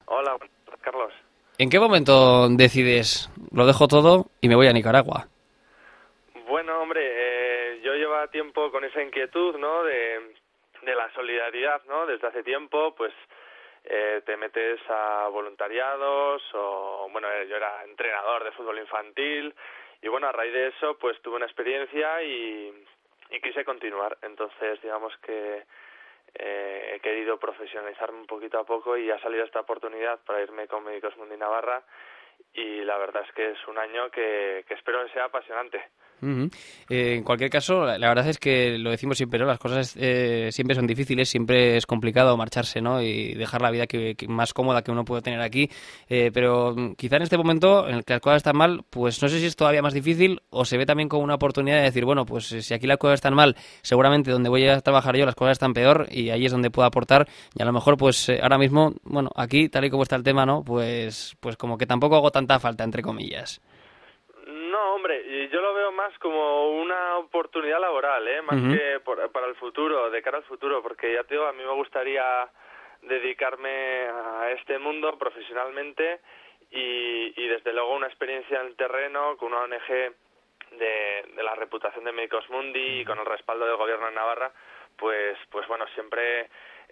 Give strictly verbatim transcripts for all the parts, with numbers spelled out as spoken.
Hola, buenas tardes, Carlos. ¿En qué momento decides, lo dejo todo y me voy a Nicaragua? Bueno, hombre, eh, yo llevo tiempo con esa inquietud, ¿no? De, de la solidaridad, ¿no? Desde hace tiempo, pues eh, te metes a voluntariados o, bueno, eh, yo era entrenador de fútbol infantil y, bueno, a raíz de eso, pues tuve una experiencia y, y quise continuar. Entonces, digamos que eh, he querido profesionalizarme un poquito a poco y ha salido esta oportunidad para irme con Médicos Mundi Navarra y la verdad es que es un año que, que espero que sea apasionante. Uh-huh. Eh, en cualquier caso, la, la verdad es que lo decimos siempre, ¿no? Las cosas eh, siempre son difíciles, siempre es complicado marcharse, ¿no? Y dejar la vida que, que más cómoda que uno puede tener aquí. Eh, pero mm, quizá en este momento en el que las cosas están mal, pues no sé si es todavía más difícil o se ve también como una oportunidad de decir, bueno, pues eh, si aquí las cosas están mal, seguramente donde voy a trabajar yo las cosas están peor y ahí es donde puedo aportar. Y a lo mejor, pues eh, ahora mismo, bueno, aquí tal y como está el tema, ¿no? Pues, pues como que tampoco hago tanta falta, entre comillas. No, hombre, y yo lo veo más como una oportunidad laboral, ¿eh? Más Uh-huh. que por, para el futuro, de cara al futuro, porque ya te digo, a mí me gustaría dedicarme a este mundo profesionalmente y, y desde luego una experiencia en el terreno con una O N G de, de la reputación de Médicos Mundi y con el respaldo del gobierno de Navarra, pues, pues bueno, siempre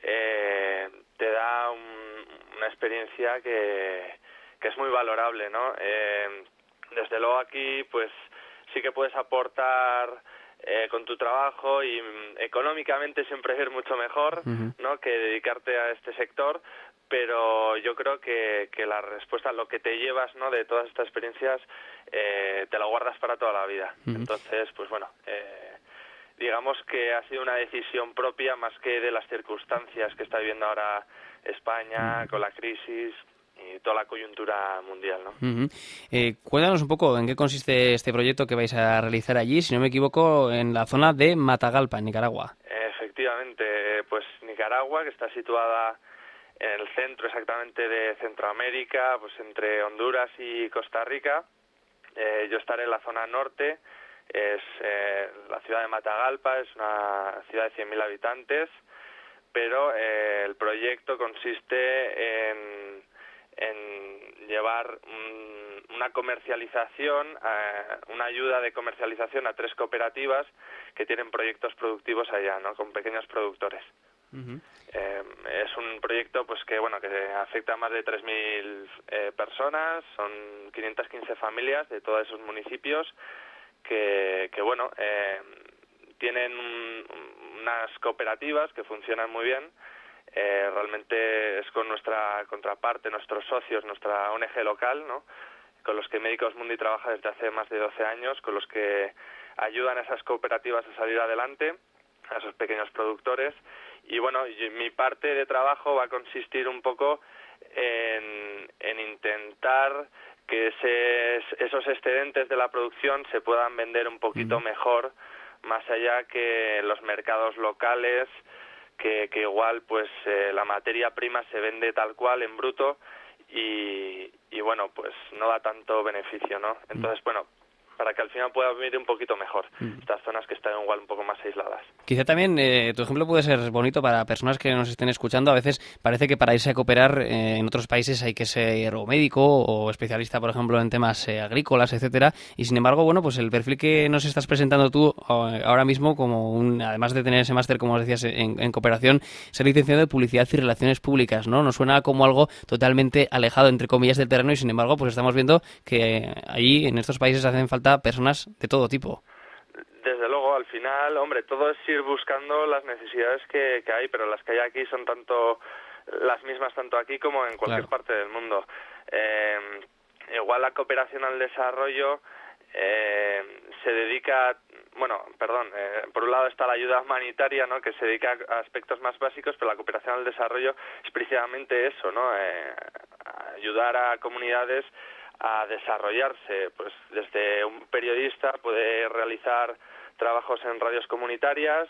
eh, te da un, una experiencia que, que es muy valorable, ¿no? Eh, Desde luego aquí, pues sí que puedes aportar eh, con tu trabajo y mm, económicamente siempre es mucho mejor, Uh-huh. ¿no? Que dedicarte a este sector, pero yo creo que, que la respuesta, lo que te llevas, ¿no? De todas estas experiencias, eh, te lo guardas para toda la vida. Uh-huh. Entonces, pues bueno, eh, digamos que ha sido una decisión propia más que de las circunstancias que está viviendo ahora España con la crisis y toda la coyuntura mundial, ¿no? Uh-huh. Eh, cuéntanos un poco en qué consiste este proyecto que vais a realizar allí, si no me equivoco, en la zona de Matagalpa, en Nicaragua. Efectivamente, pues Nicaragua, que está situada en el centro exactamente de Centroamérica, pues entre Honduras y Costa Rica. Eh, yo estaré en la zona norte, es eh, la ciudad de Matagalpa, es una ciudad de cien mil habitantes, pero eh, el proyecto consiste en, en llevar un, una comercialización, eh, una ayuda de comercialización a tres cooperativas que tienen proyectos productivos allá, ¿no? Con pequeños productores. Uh-huh. Eh, es un proyecto pues que bueno que afecta a más de tres mil eh, personas, son quinientas quince familias de todos esos municipios que, que bueno, eh, tienen un, unas cooperativas que funcionan muy bien. Eh, realmente es con nuestra contraparte, nuestros socios, nuestra O N G local, ¿no? Con los que Médicos Mundi trabaja desde hace más de doce años, con los que ayudan a esas cooperativas a salir adelante, a esos pequeños productores. Y bueno, y mi parte de trabajo va a consistir un poco en, en intentar que ese, esos excedentes de la producción se puedan vender un poquito mejor, más allá que los mercados locales, que, que igual pues eh, la materia prima se vende tal cual en bruto y, y bueno, pues no da tanto beneficio, ¿no? Entonces, bueno, para que al final pueda vivir un poquito mejor estas zonas que están igual un poco más aisladas. Quizá también eh, tu ejemplo puede ser bonito para personas que nos estén escuchando. A veces parece que para irse a cooperar eh, en otros países hay que ser o médico o especialista, por ejemplo, en temas eh, agrícolas, etcétera. Y sin embargo, bueno, pues el perfil que nos estás presentando tú eh, ahora mismo, como un, además de tener ese máster, como decías, en, en cooperación, ser licenciado de Publicidad y Relaciones Públicas, ¿no? Nos suena como algo totalmente alejado, entre comillas, del terreno y sin embargo, pues estamos viendo que allí, en estos países, hacen falta personas de todo tipo. Desde luego, al final, hombre, todo es ir buscando las necesidades que, que hay, pero las que hay aquí son tanto las mismas tanto aquí como en cualquier Claro. parte del mundo. Eh, igual la cooperación al desarrollo eh, se dedica, bueno, perdón, eh, por un lado está la ayuda humanitaria, ¿no? Que se dedica a aspectos más básicos, pero la cooperación al desarrollo es precisamente eso, ¿no? Eh, ayudar a comunidades a desarrollarse, pues desde un periodista puede realizar trabajos en radios comunitarias,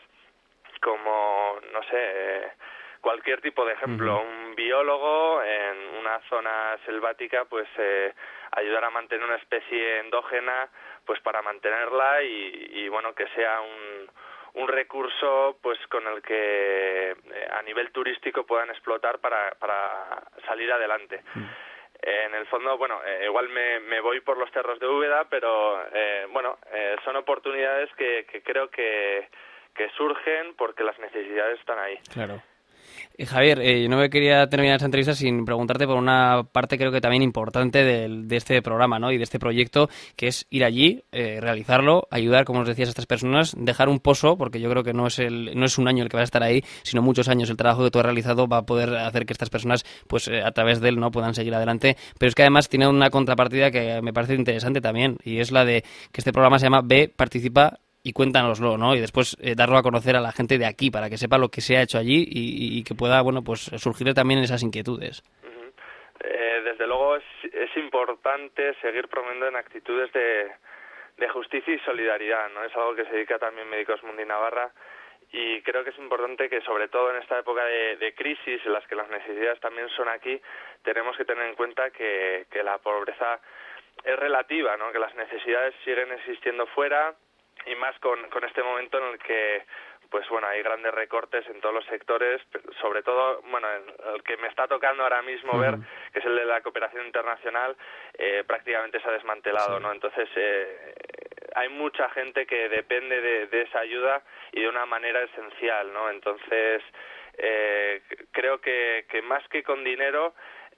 como, no sé, eh, cualquier tipo de ejemplo, Uh-huh. un biólogo en una zona selvática, pues eh, ayudar a mantener una especie endógena, pues para mantenerla y, y bueno, que sea un, un recurso pues con el que eh, a nivel turístico puedan explotar para, para salir adelante. Mm. Eh, en el fondo, bueno, eh, igual me, me voy por los cerros de Úbeda, pero eh, bueno, eh, son oportunidades que, que creo que, que surgen porque las necesidades están ahí. Claro. Eh, Javier, eh, yo no me quería terminar esta entrevista sin preguntarte por una parte creo que también importante del, de este programa, ¿no? Y de este proyecto, que es ir allí, eh, realizarlo, ayudar, como os decías, a estas personas, dejar un pozo, porque yo creo que no es el no es un año el que vas a estar ahí, sino muchos años. El trabajo que tú has realizado va a poder hacer que estas personas, pues eh, a través de él, no puedan seguir adelante. Pero es que además tiene una contrapartida que me parece interesante también, y es la de que este programa se llama Ve, Participa y cuéntanoslo, ¿no? Y después eh, darlo a conocer a la gente de aquí para que sepa lo que se ha hecho allí y, y que pueda, bueno, pues surgirle también esas inquietudes. Uh-huh. Eh, desde luego es, es importante seguir promoviendo en actitudes de, de justicia y solidaridad, ¿no? Es algo que se dedica también Médicos Mundi Navarra y creo que es importante que sobre todo en esta época de, de crisis en las que las necesidades también son aquí, tenemos que tener en cuenta que, que la pobreza es relativa, ¿no? Que las necesidades siguen existiendo fuera y más con, con este momento en el que pues bueno, hay grandes recortes en todos los sectores, sobre todo, bueno, el, el que me está tocando ahora mismo uh-huh. ver, que es el de la cooperación internacional, eh, prácticamente se ha desmantelado, sí. ¿no? Entonces, eh, hay mucha gente que depende de, de esa ayuda y de una manera esencial, ¿no? Entonces, eh, creo que, que más que con dinero,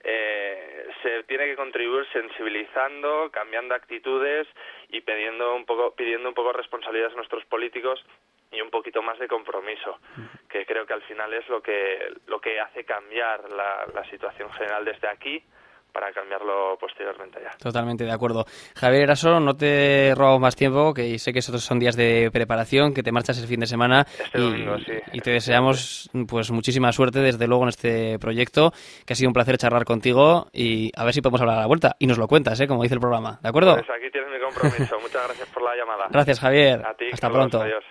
Eh, se tiene que contribuir sensibilizando, cambiando actitudes y pidiendo un poco pidiendo un poco responsabilidades a nuestros políticos y un poquito más de compromiso, que creo que al final es lo que lo que hace cambiar la, la situación general desde aquí para cambiarlo posteriormente ya. Totalmente de acuerdo. Javier Eraso, no te robo más tiempo, que sé que estos son días de preparación, que te marchas el fin de semana. Este y, domingo, sí. Y te deseamos pues muchísima suerte, desde luego, en este proyecto, que ha sido un placer charlar contigo y a ver si podemos hablar a la vuelta. Y nos lo cuentas, ¿eh? Como dice el programa. ¿De acuerdo? Pues aquí tienes mi compromiso. Muchas gracias por la llamada. Gracias, Javier. A ti, hasta pronto. Adiós.